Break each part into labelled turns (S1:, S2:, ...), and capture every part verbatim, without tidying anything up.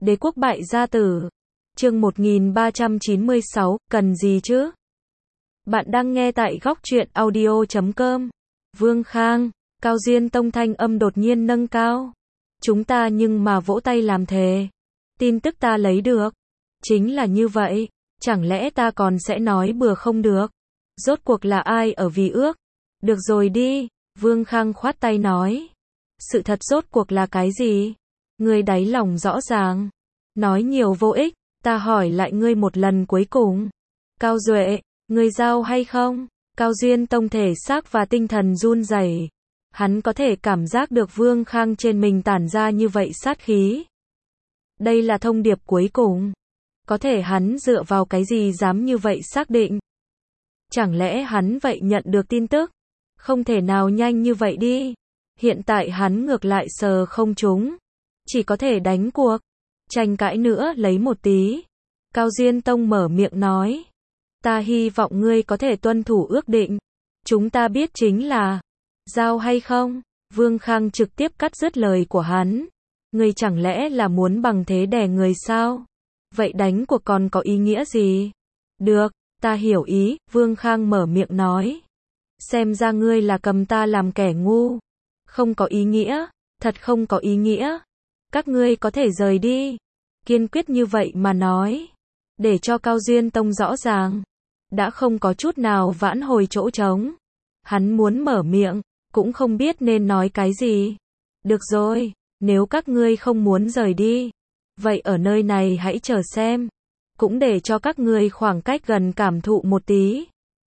S1: Đế quốc bại gia tử. Chương một nghìn ba trăm chín mươi sáu, cần gì chứ? Bạn đang nghe tại góc truyện audio chấm com. Vương Khang, Cao Diên Tông thanh âm đột nhiên nâng cao. Chúng ta nhưng mà vỗ tay làm thề. Tin tức ta lấy được. Chính là như vậy. Chẳng lẽ ta còn sẽ nói bừa không được? Rốt cuộc là ai ở vì ước? Được rồi đi. Vương Khang khoát tay nói. Sự thật rốt cuộc là cái gì? Ngươi đáy lòng rõ ràng. Nói nhiều vô ích. Ta hỏi lại ngươi một lần cuối cùng. Cao Duệ, ngươi giao hay không? Cao Diên Tông thể xác và tinh thần run rẩy. Hắn có thể cảm giác được Vương Khang trên mình tản ra như vậy sát khí. Đây là thông điệp cuối cùng. Có thể hắn dựa vào cái gì dám như vậy xác định? Chẳng lẽ hắn vậy nhận được tin tức? Không thể nào nhanh như vậy đi. Hiện tại hắn ngược lại sờ không trúng. Chỉ có thể đánh cuộc. Tranh cãi nữa lấy một tí. Cao Diên Tông mở miệng nói. Ta hy vọng ngươi có thể tuân thủ ước định. Chúng ta biết chính là giao hay không? Vương Khang trực tiếp cắt dứt lời của hắn. Ngươi chẳng lẽ là muốn bằng thế đè người sao? Vậy đánh cuộc còn có ý nghĩa gì? Được, ta hiểu ý, Vương Khang mở miệng nói. Xem ra ngươi là cầm ta làm kẻ ngu. Không có ý nghĩa, thật không có ý nghĩa. Các ngươi có thể rời đi. Kiên quyết như vậy mà nói. Để cho Cao Diên Tông rõ ràng. Đã không có chút nào vãn hồi chỗ trống. Hắn muốn mở miệng, cũng không biết nên nói cái gì. Được rồi, nếu các ngươi không muốn rời đi. Vậy ở nơi này hãy chờ xem. Cũng để cho các ngươi khoảng cách gần cảm thụ một tí.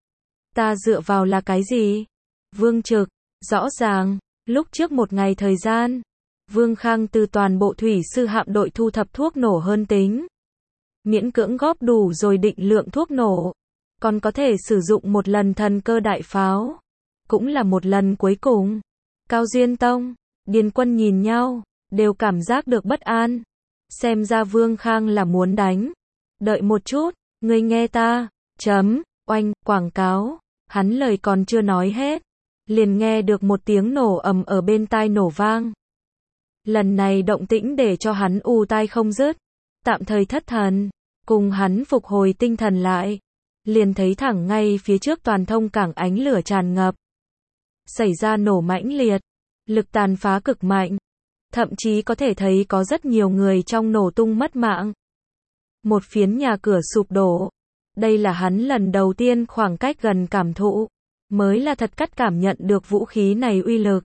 S1: Ta dựa vào là cái gì? Vương Trực, rõ ràng, lúc trước một ngày thời gian. Vương Khang từ toàn bộ thủy sư hạm đội thu thập thuốc nổ hơn tính. Miễn cưỡng góp đủ rồi định lượng thuốc nổ. Còn có thể sử dụng một lần thần cơ đại pháo. Cũng là một lần cuối cùng. Cao Diên Tông, Điền Quân nhìn nhau, đều cảm giác được bất an. Xem ra Vương Khang là muốn đánh. Đợi một chút, ngươi nghe ta. Chấm, oanh, quảng cáo. Hắn lời còn chưa nói hết. Liền nghe được một tiếng nổ ầm ở bên tai nổ vang. Lần này động tĩnh để cho hắn ù tai không dứt. Tạm thời thất thần. Cùng hắn phục hồi tinh thần lại. Liền thấy thẳng ngay phía trước toàn thông cảng ánh lửa tràn ngập. Xảy ra nổ mãnh liệt. Lực tàn phá cực mạnh. Thậm chí có thể thấy có rất nhiều người trong nổ tung mất mạng. Một phiến nhà cửa sụp đổ. Đây là hắn lần đầu tiên khoảng cách gần cảm thụ. Mới là thật cắt cảm nhận được vũ khí này uy lực.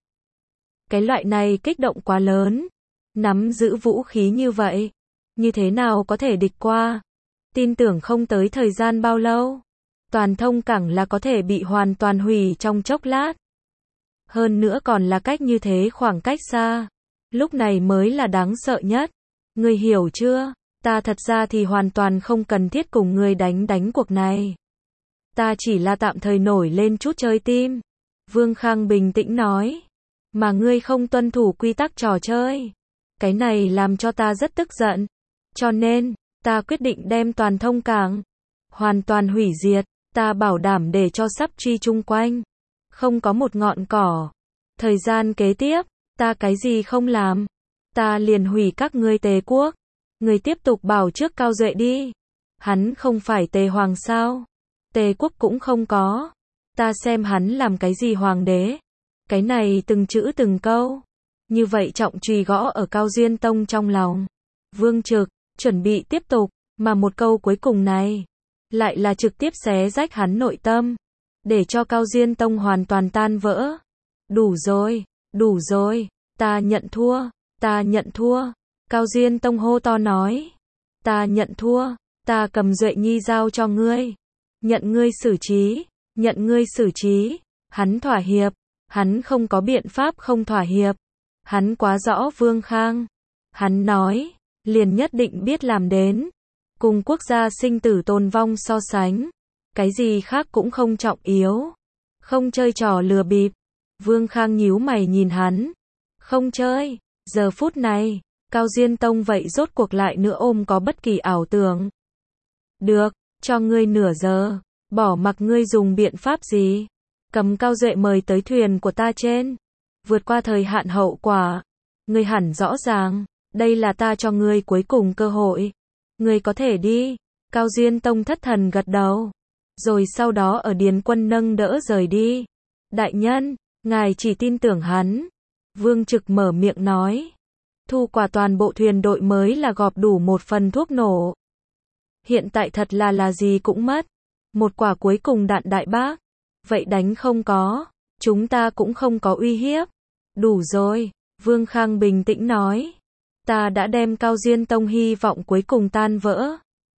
S1: Cái loại này kích động quá lớn. Nắm giữ vũ khí như vậy. Như thế nào có thể địch qua? Tin tưởng không tới thời gian bao lâu. Toàn thông cảng là có thể bị hoàn toàn hủy trong chốc lát. Hơn nữa còn là cách như thế khoảng cách xa. Lúc này mới là đáng sợ nhất. Ngươi hiểu chưa? Ta thật ra thì hoàn toàn không cần thiết cùng ngươi đánh đánh cuộc này. Ta chỉ là tạm thời nổi lên chút chơi tim. Vương Khang bình tĩnh nói. Mà ngươi không tuân thủ quy tắc trò chơi. Cái này làm cho ta rất tức giận. Cho nên, ta quyết định đem toàn thông cảng hoàn toàn hủy diệt. Ta bảo đảm để cho sắp truy chung quanh. Không có một ngọn cỏ. Thời gian kế tiếp, ta cái gì không làm. Ta liền hủy các ngươi Tề quốc. Ngươi tiếp tục bảo trước Cao Duệ đi. Hắn không phải Tề hoàng sao? Tề quốc cũng không có. Ta xem hắn làm cái gì hoàng đế. Cái này từng chữ từng câu. Như vậy trọng truy gõ ở Cao Diên Tông trong lòng. Vương Trực, chuẩn bị tiếp tục. Mà một câu cuối cùng này. Lại là trực tiếp xé rách hắn nội tâm. Để cho Cao Diên Tông hoàn toàn tan vỡ. Đủ rồi, đủ rồi. Ta nhận thua, ta nhận thua. Cao Diên Tông hô to nói. Ta nhận thua, ta cầm Duệ Nhi giao cho ngươi. Nhận ngươi xử trí, nhận ngươi xử trí. Hắn thỏa hiệp, hắn không có biện pháp không thỏa hiệp. Hắn quá rõ Vương Khang. Hắn nói, liền nhất định biết làm đến. Cùng quốc gia sinh tử tồn vong so sánh. Cái gì khác cũng không trọng yếu. Không chơi trò lừa bịp. Vương Khang nhíu mày nhìn hắn. Không chơi. Giờ phút này, Cao Diên Tông vậy rốt cuộc lại nữa ôm có bất kỳ ảo tưởng. Được, cho ngươi nửa giờ. Bỏ mặc ngươi dùng biện pháp gì. Cầm Cao Duệ mời tới thuyền của ta trên. Vượt qua thời hạn hậu quả. Ngươi hẳn rõ ràng. đây là ta cho ngươi cuối cùng cơ hội. Ngươi có thể đi. Cao Diên Tông thất thần gật đầu. Rồi sau đó ở Điền Quân nâng đỡ rời đi. Đại nhân, ngài chỉ tin tưởng hắn. Vương Trực mở miệng nói. Thu quả toàn bộ thuyền đội mới là gọp đủ một phần thuốc nổ. Hiện tại thật là là gì cũng mất. Một quả cuối cùng đạn đại bác. Vậy đánh không có. Chúng ta cũng không có uy hiếp. Đủ rồi. Vương Khang bình tĩnh nói. Ta đã đem Cao Diên Tông hy vọng cuối cùng tan vỡ.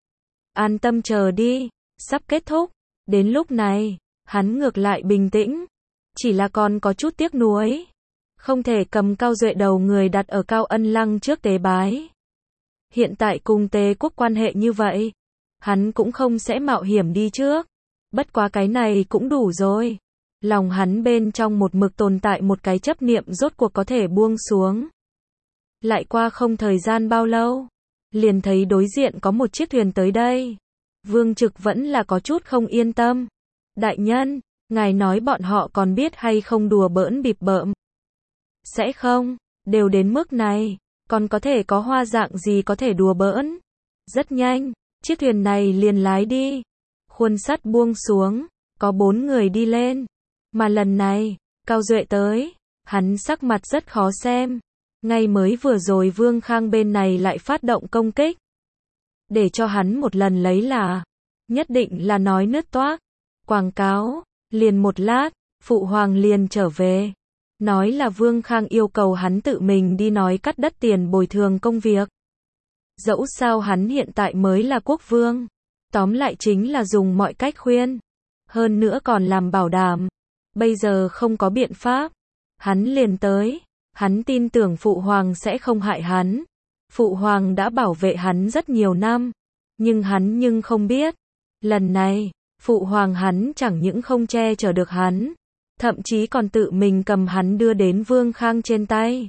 S1: An tâm chờ đi. Sắp kết thúc. Đến lúc này, hắn ngược lại bình tĩnh. Chỉ là còn có chút tiếc nuối. Không thể cầm Cao Duệ đầu người đặt ở Cao Ân Lăng trước tế bái. Hiện tại cùng Tề quốc quan hệ như vậy. Hắn cũng không sẽ mạo hiểm đi trước. Bất quá cái này cũng đủ rồi. Lòng hắn bên trong một mực tồn tại một cái chấp niệm rốt cuộc có thể buông xuống. Lại qua không thời gian bao lâu. Liền thấy đối diện có một chiếc thuyền tới đây. Vương Trực vẫn là có chút không yên tâm. Đại nhân, ngài nói bọn họ còn biết hay không đùa bỡn bịp bợm. Sẽ không, đều đến mức này, còn có thể có hoa dạng gì có thể đùa bỡn. Rất nhanh, chiếc thuyền này liền lái đi. Khuôn sắt buông xuống, có bốn người đi lên. Mà lần này, Cao Duệ tới, hắn sắc mặt rất khó xem. Ngay mới vừa rồi Vương Khang bên này lại phát động công kích. Để cho hắn một lần lấy là, nhất định là nói nứt toác. Quảng cáo, liền một lát, Phụ Hoàng liền trở về. Nói là Vương Khang yêu cầu hắn tự mình đi nói cắt đất tiền bồi thường công việc. Dẫu sao hắn hiện tại mới là quốc vương. Tóm lại chính là dùng mọi cách khuyên. Hơn nữa còn làm bảo đảm. Bây giờ không có biện pháp. Hắn liền tới. Hắn tin tưởng Phụ Hoàng sẽ không hại hắn. Phụ Hoàng đã bảo vệ hắn rất nhiều năm. Nhưng hắn nhưng không biết. Lần này, Phụ Hoàng hắn chẳng những không che chở được hắn. Thậm chí còn tự mình cầm hắn đưa đến Vương Khang trên tay.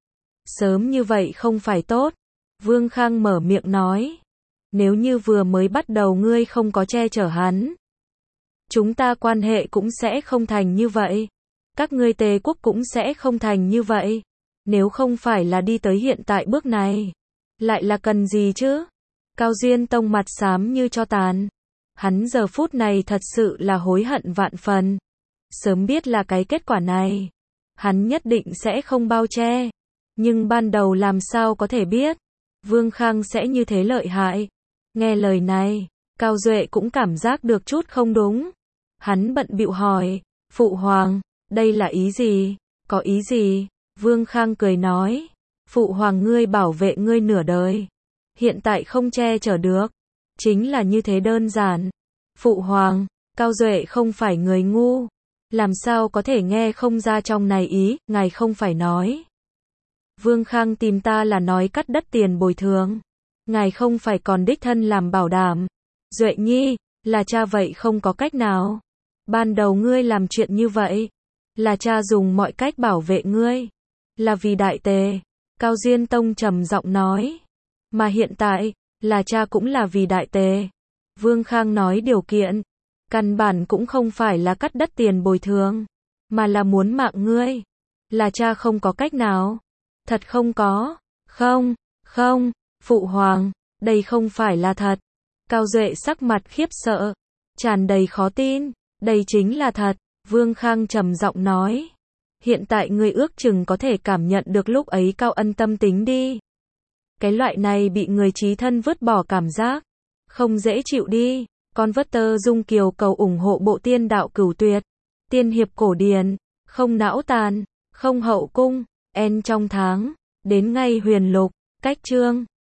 S1: Sớm như vậy không phải tốt. Vương Khang mở miệng nói. Nếu như vừa mới bắt đầu ngươi không có che chở hắn. Chúng ta quan hệ cũng sẽ không thành như vậy. Các ngươi Tề quốc cũng sẽ không thành như vậy. Nếu không phải là đi tới hiện tại bước này. Lại là cần gì chứ? Cao Diên Tông mặt xám như tro tàn. Hắn giờ phút này thật sự là hối hận vạn phần. Sớm biết là cái kết quả này. Hắn nhất định sẽ không bao che. Nhưng ban đầu làm sao có thể biết. Vương Khang sẽ như thế lợi hại. Nghe lời này, Cao Duệ cũng cảm giác được chút không đúng. Hắn bận bịu hỏi. Phụ Hoàng, đây là ý gì? Có ý gì? Vương Khang cười nói. Phụ Hoàng ngươi bảo vệ ngươi nửa đời. Hiện tại không che chở được. Chính là như thế đơn giản. Phụ Hoàng, Cao Duệ không phải người ngu. Làm sao có thể nghe không ra trong này ý, ngài không phải nói. Vương Khang tìm ta là nói cắt đất tiền bồi thường. Ngài không phải còn đích thân làm bảo đảm. Duệ nhi, là cha vậy không có cách nào. Ban đầu ngươi làm chuyện như vậy. Là cha dùng mọi cách bảo vệ ngươi. Là vì đại Tề. Cao Diên Tông trầm giọng nói. Mà hiện tại, là cha cũng là vì đại Tề. Vương Khang nói điều kiện. Căn bản cũng không phải là cắt đất tiền bồi thường. Mà là muốn mạng ngươi. Là cha không có cách nào. Thật không có. Không, không, Phụ Hoàng, đây không phải là thật. Cao Duệ sắc mặt khiếp sợ. Tràn đầy khó tin. Đây chính là thật. Vương Khang trầm giọng nói. Hiện tại ngươi ước chừng có thể cảm nhận được lúc ấy Cao Ân tâm tính đi. Cái loại này bị người chí thân vứt bỏ cảm giác. Không dễ chịu đi. Con vất tơ Dung Kiều cầu ủng hộ bộ tiên đạo cửu tuyệt. Tiên hiệp cổ điển. Không não tàn. Không hậu cung. En trong tháng. Đến ngay huyền lục. Cách chương.